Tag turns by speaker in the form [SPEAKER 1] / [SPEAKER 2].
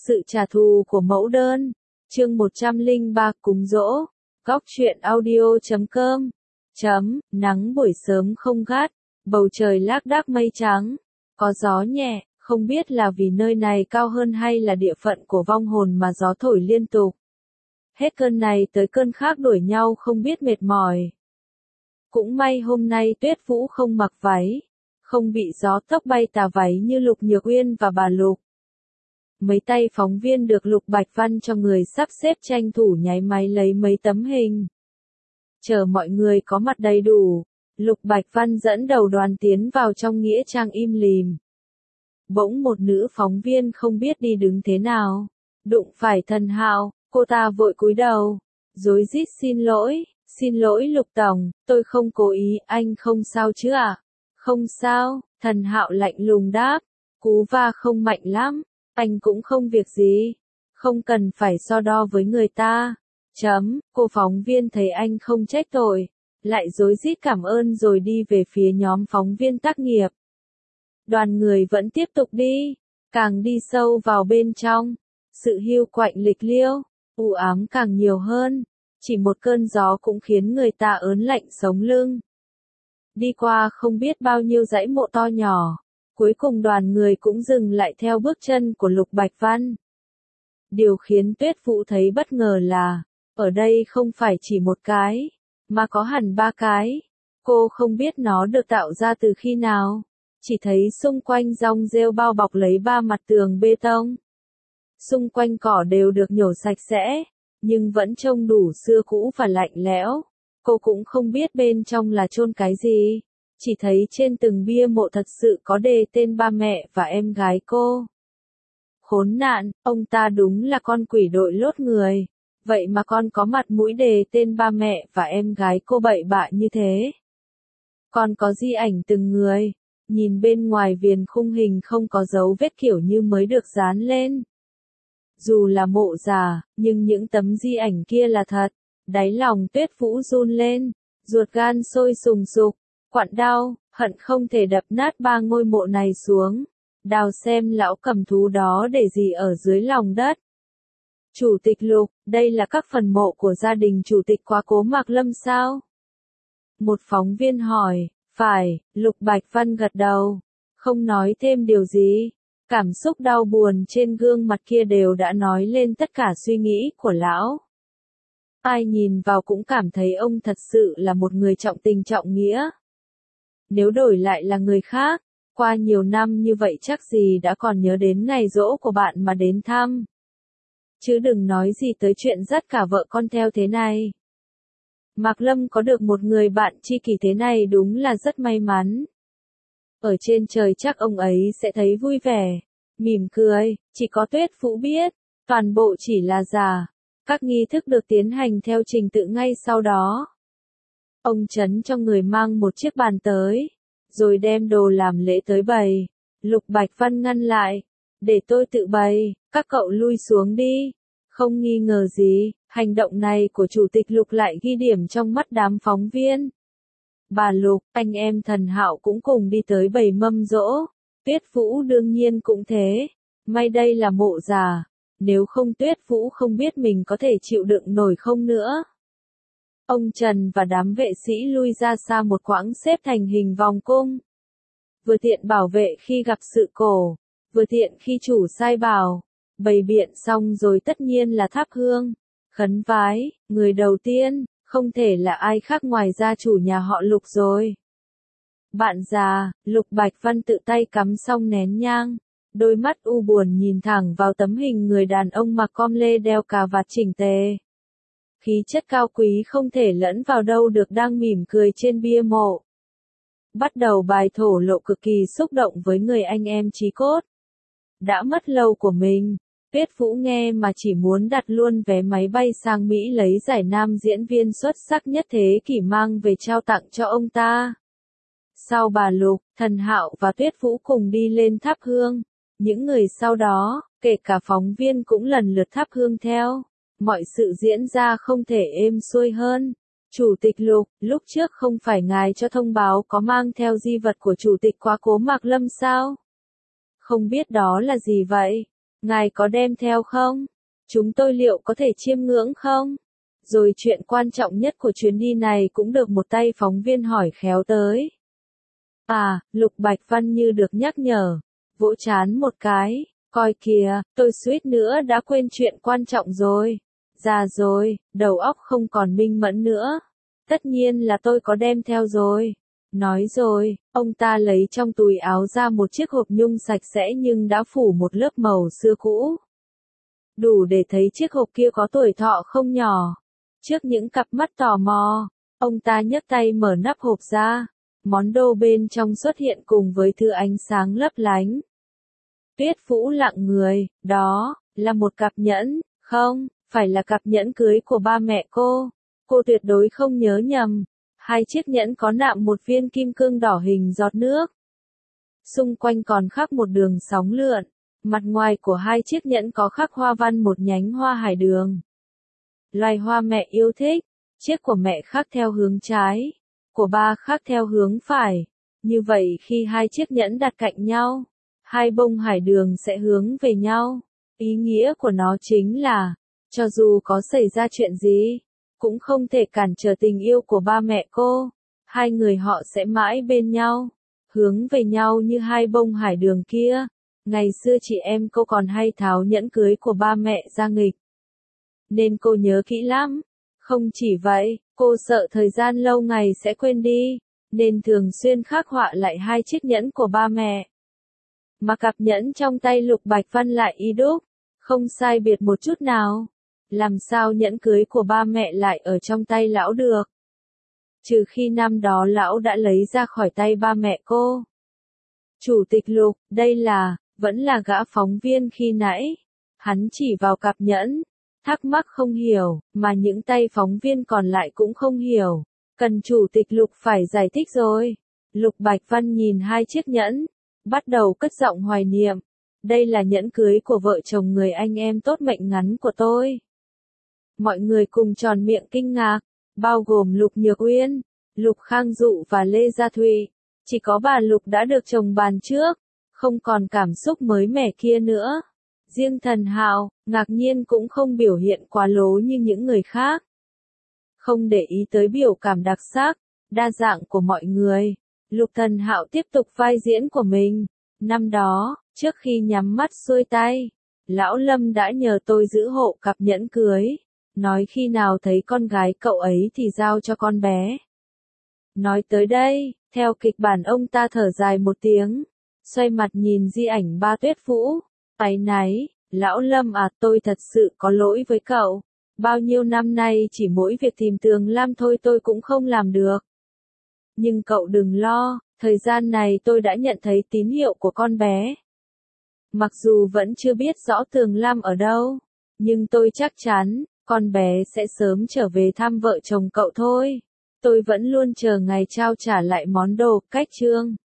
[SPEAKER 1] Sự trả thù của mẫu đơn. Chương 103 cúng dỗ. Góc truyện audio.com. Nắng buổi sớm không gắt, bầu trời lác đác mây trắng, có gió nhẹ, không biết là vì nơi này cao hơn hay là địa phận của vong hồn mà gió thổi liên tục. Hết cơn này tới cơn khác đuổi nhau không biết mệt mỏi. Cũng may hôm nay Tuyết Vũ không mặc váy, không bị gió tóc bay tà váy như Lục Nhược Uyên và bà Lục. Mấy tay phóng viên được Lục Bạch Văn cho người sắp xếp tranh thủ nháy máy lấy mấy tấm hình. Chờ mọi người có mặt đầy đủ, Lục Bạch Văn dẫn đầu đoàn tiến vào trong nghĩa trang im lìm. Bỗng một nữ phóng viên không biết đi đứng thế nào, đụng phải Thần Hạo, cô ta vội cúi đầu, rối rít xin lỗi Lục Tổng, tôi không cố ý, anh không sao chứ ạ? Không sao, Thần Hạo lạnh lùng đáp, cú va không mạnh lắm, anh cũng không việc gì, không cần phải so đo với người ta. Cô phóng viên thấy anh không trách tội, lại rối rít cảm ơn rồi đi về phía nhóm phóng viên tác nghiệp. Đoàn người vẫn tiếp tục đi, càng đi sâu vào bên trong, sự hiu quạnh lịch liêu, u ám càng nhiều hơn, chỉ một cơn gió cũng khiến người ta ớn lạnh sống lưng. Đi qua không biết bao nhiêu dãy mộ to nhỏ, cuối cùng đoàn người cũng dừng lại theo bước chân của Lục Bạch Văn. Điều khiến Tuyết Vũ thấy bất ngờ là, ở đây không phải chỉ một cái, mà có hẳn 3 cái. Cô không biết nó được tạo ra từ khi nào, chỉ thấy xung quanh rong rêu bao bọc lấy 3 mặt tường bê tông. Xung quanh cỏ đều được nhổ sạch sẽ, nhưng vẫn trông đủ xưa cũ và lạnh lẽo. Cô cũng không biết bên trong là chôn cái gì, chỉ thấy trên từng bia mộ thật sự có đề tên ba mẹ và em gái cô. Khốn nạn, ông ta đúng là con quỷ đội lốt người. Vậy mà con có mặt mũi đề tên ba mẹ và em gái cô bậy bạ như thế. Còn có di ảnh từng người, nhìn bên ngoài viền khung hình không có dấu vết kiểu như mới được dán lên. Dù là mộ giả, nhưng những tấm di ảnh kia là thật, đáy lòng Tuyết Vũ run lên, ruột gan sôi sùng sục, quặn đau, hận không thể đập nát 3 ngôi mộ này xuống, đào xem lão cầm thú đó để gì ở dưới lòng đất. Chủ tịch Lục, đây là các phần mộ của gia đình chủ tịch quá cố Mạc Lâm sao? Một phóng viên hỏi, phải, Lục Bạch Văn gật đầu, không nói thêm điều gì. Cảm xúc đau buồn trên gương mặt kia đều đã nói lên tất cả suy nghĩ của lão. Ai nhìn vào cũng cảm thấy ông thật sự là một người trọng tình trọng nghĩa. Nếu đổi lại là người khác, qua nhiều năm như vậy chắc gì đã còn nhớ đến ngày giỗ của bạn mà đến thăm. Chứ đừng nói gì tới chuyện dắt cả vợ con theo thế này. Mạc Lâm có được một người bạn tri kỷ thế này đúng là rất may mắn. Ở trên trời chắc ông ấy sẽ thấy vui vẻ, mỉm cười, chỉ có Tuyết Vũ biết, toàn bộ chỉ là giả. Các nghi thức được tiến hành theo trình tự ngay sau đó. Ông Trấn cho người mang một chiếc bàn tới, rồi đem đồ làm lễ tới bày. Lục Bạch Văn ngăn lại, để tôi tự bày, các cậu lui xuống đi. Không nghi ngờ gì, hành động này của Chủ tịch Lục lại ghi điểm trong mắt đám phóng viên. Bà Lục, anh em Thần Hạo cũng cùng đi tới bày mâm giỗ. Tuyết Vũ đương nhiên cũng thế. May đây là mộ giả. Nếu không Tuyết Vũ không biết mình có thể chịu đựng nổi không nữa. Ông Trần và đám vệ sĩ lui ra xa một quãng xếp thành hình vòng cung. Vừa tiện bảo vệ khi gặp sự cố, vừa tiện khi chủ sai bảo. Bày biện xong rồi tất nhiên là thắp hương. Khấn vái, người đầu tiên, không thể là ai khác ngoài gia chủ nhà họ Lục rồi. Bạn già, Lục Bạch Văn tự tay cắm xong nén nhang, đôi mắt u buồn nhìn thẳng vào tấm hình người đàn ông mặc com lê đeo cà vạt chỉnh tề. Khí chất cao quý không thể lẫn vào đâu được đang mỉm cười trên bia mộ. Bắt đầu bài thổ lộ cực kỳ xúc động với người anh em chí cốt. Đã mất lâu của mình. Tuyết Vũ nghe mà chỉ muốn đặt luôn vé máy bay sang Mỹ lấy giải nam diễn viên xuất sắc nhất thế kỷ mang về trao tặng cho ông ta. Sau bà Lục, Thần Hạo và Tuyết Vũ cùng đi lên thắp hương. Những người sau đó, kể cả phóng viên cũng lần lượt thắp hương theo. Mọi sự diễn ra không thể êm xuôi hơn. Chủ tịch Lục, lúc trước không phải ngài cho thông báo có mang theo di vật của chủ tịch quá cố Mạc Lâm sao? Không biết đó là gì vậy? Ngài có đem theo không? Chúng tôi liệu có thể chiêm ngưỡng không? Rồi chuyện quan trọng nhất của chuyến đi này cũng được một tay phóng viên hỏi khéo tới. À, Lục Bạch Văn như được nhắc nhở, vỗ trán một cái, coi kìa, tôi suýt nữa đã quên chuyện quan trọng rồi. Già rồi, đầu óc không còn minh mẫn nữa. Tất nhiên là tôi có đem theo rồi. Nói rồi, ông ta lấy trong túi áo ra một chiếc hộp nhung sạch sẽ nhưng đã phủ một lớp màu xưa cũ. Đủ để thấy chiếc hộp kia có tuổi thọ không nhỏ. Trước những cặp mắt tò mò, ông ta nhấc tay mở nắp hộp ra. Món đồ bên trong xuất hiện cùng với thứ ánh sáng lấp lánh. Tuyết Vũ lặng người, đó là một cặp nhẫn, không, phải là cặp nhẫn cưới của ba mẹ cô. Cô tuyệt đối không nhớ nhầm. Hai chiếc nhẫn có nạm một viên kim cương đỏ hình giọt nước. Xung quanh còn khắc một đường sóng lượn. Mặt ngoài của hai chiếc nhẫn có khắc hoa văn một nhánh hoa hải đường. Loài hoa mẹ yêu thích. Chiếc của mẹ khắc theo hướng trái, của ba khắc theo hướng phải. Như vậy khi hai chiếc nhẫn đặt cạnh nhau, hai bông hải đường sẽ hướng về nhau. Ý nghĩa của nó chính là, cho dù có xảy ra chuyện gì, cũng không thể cản trở tình yêu của ba mẹ cô. Hai người họ sẽ mãi bên nhau, hướng về nhau như hai bông hải đường kia. Ngày xưa chị em cô còn hay tháo nhẫn cưới của ba mẹ ra nghịch, nên cô nhớ kỹ lắm. Không chỉ vậy, cô sợ thời gian lâu ngày sẽ quên đi, nên thường xuyên khắc họa lại hai chiếc nhẫn của ba mẹ. Mà cặp nhẫn trong tay Lục Bạch Văn lại y đúc, không sai biệt một chút nào. Làm sao nhẫn cưới của ba mẹ lại ở trong tay lão được? Trừ khi năm đó lão đã lấy ra khỏi tay ba mẹ cô. Chủ tịch Lục, đây là, vẫn là gã phóng viên khi nãy. Hắn chỉ vào cặp nhẫn, thắc mắc không hiểu, mà những tay phóng viên còn lại cũng không hiểu. Cần chủ tịch Lục phải giải thích rồi. Lục Bạch Văn nhìn hai chiếc nhẫn, bắt đầu cất giọng hoài niệm. Đây là nhẫn cưới của vợ chồng người anh em tốt mệnh ngắn của tôi. Mọi người cùng tròn miệng kinh ngạc, bao gồm Lục Nhược Uyên, Lục Khang Dụ và Lê Gia Thụy. Chỉ có bà Lục đã được chồng bàn trước, không còn cảm xúc mới mẻ kia nữa. Riêng Thần Hạo, ngạc nhiên cũng không biểu hiện quá lố như những người khác. Không để ý tới biểu cảm đặc sắc, đa dạng của mọi người, Lục Thần Hạo tiếp tục vai diễn của mình. Năm đó, trước khi nhắm mắt xuôi tay, Lão Lâm đã nhờ tôi giữ hộ cặp nhẫn cưới, nói khi nào thấy con gái cậu ấy thì giao cho con bé. Nói tới đây, theo kịch bản ông ta thở dài một tiếng, xoay mặt nhìn di ảnh ba Tuyết Vũ. Áy náy, Lão Lâm à, tôi thật sự có lỗi với cậu. Bao nhiêu năm nay chỉ mỗi việc tìm Tường Lam thôi tôi cũng không làm được. Nhưng cậu đừng lo, thời gian này tôi đã nhận thấy tín hiệu của con bé. Mặc dù vẫn chưa biết rõ Tường Lam ở đâu, nhưng tôi chắc chắn, con bé sẽ sớm trở về thăm vợ chồng cậu thôi. Tôi vẫn luôn chờ ngày trao trả lại món đồ cách trương.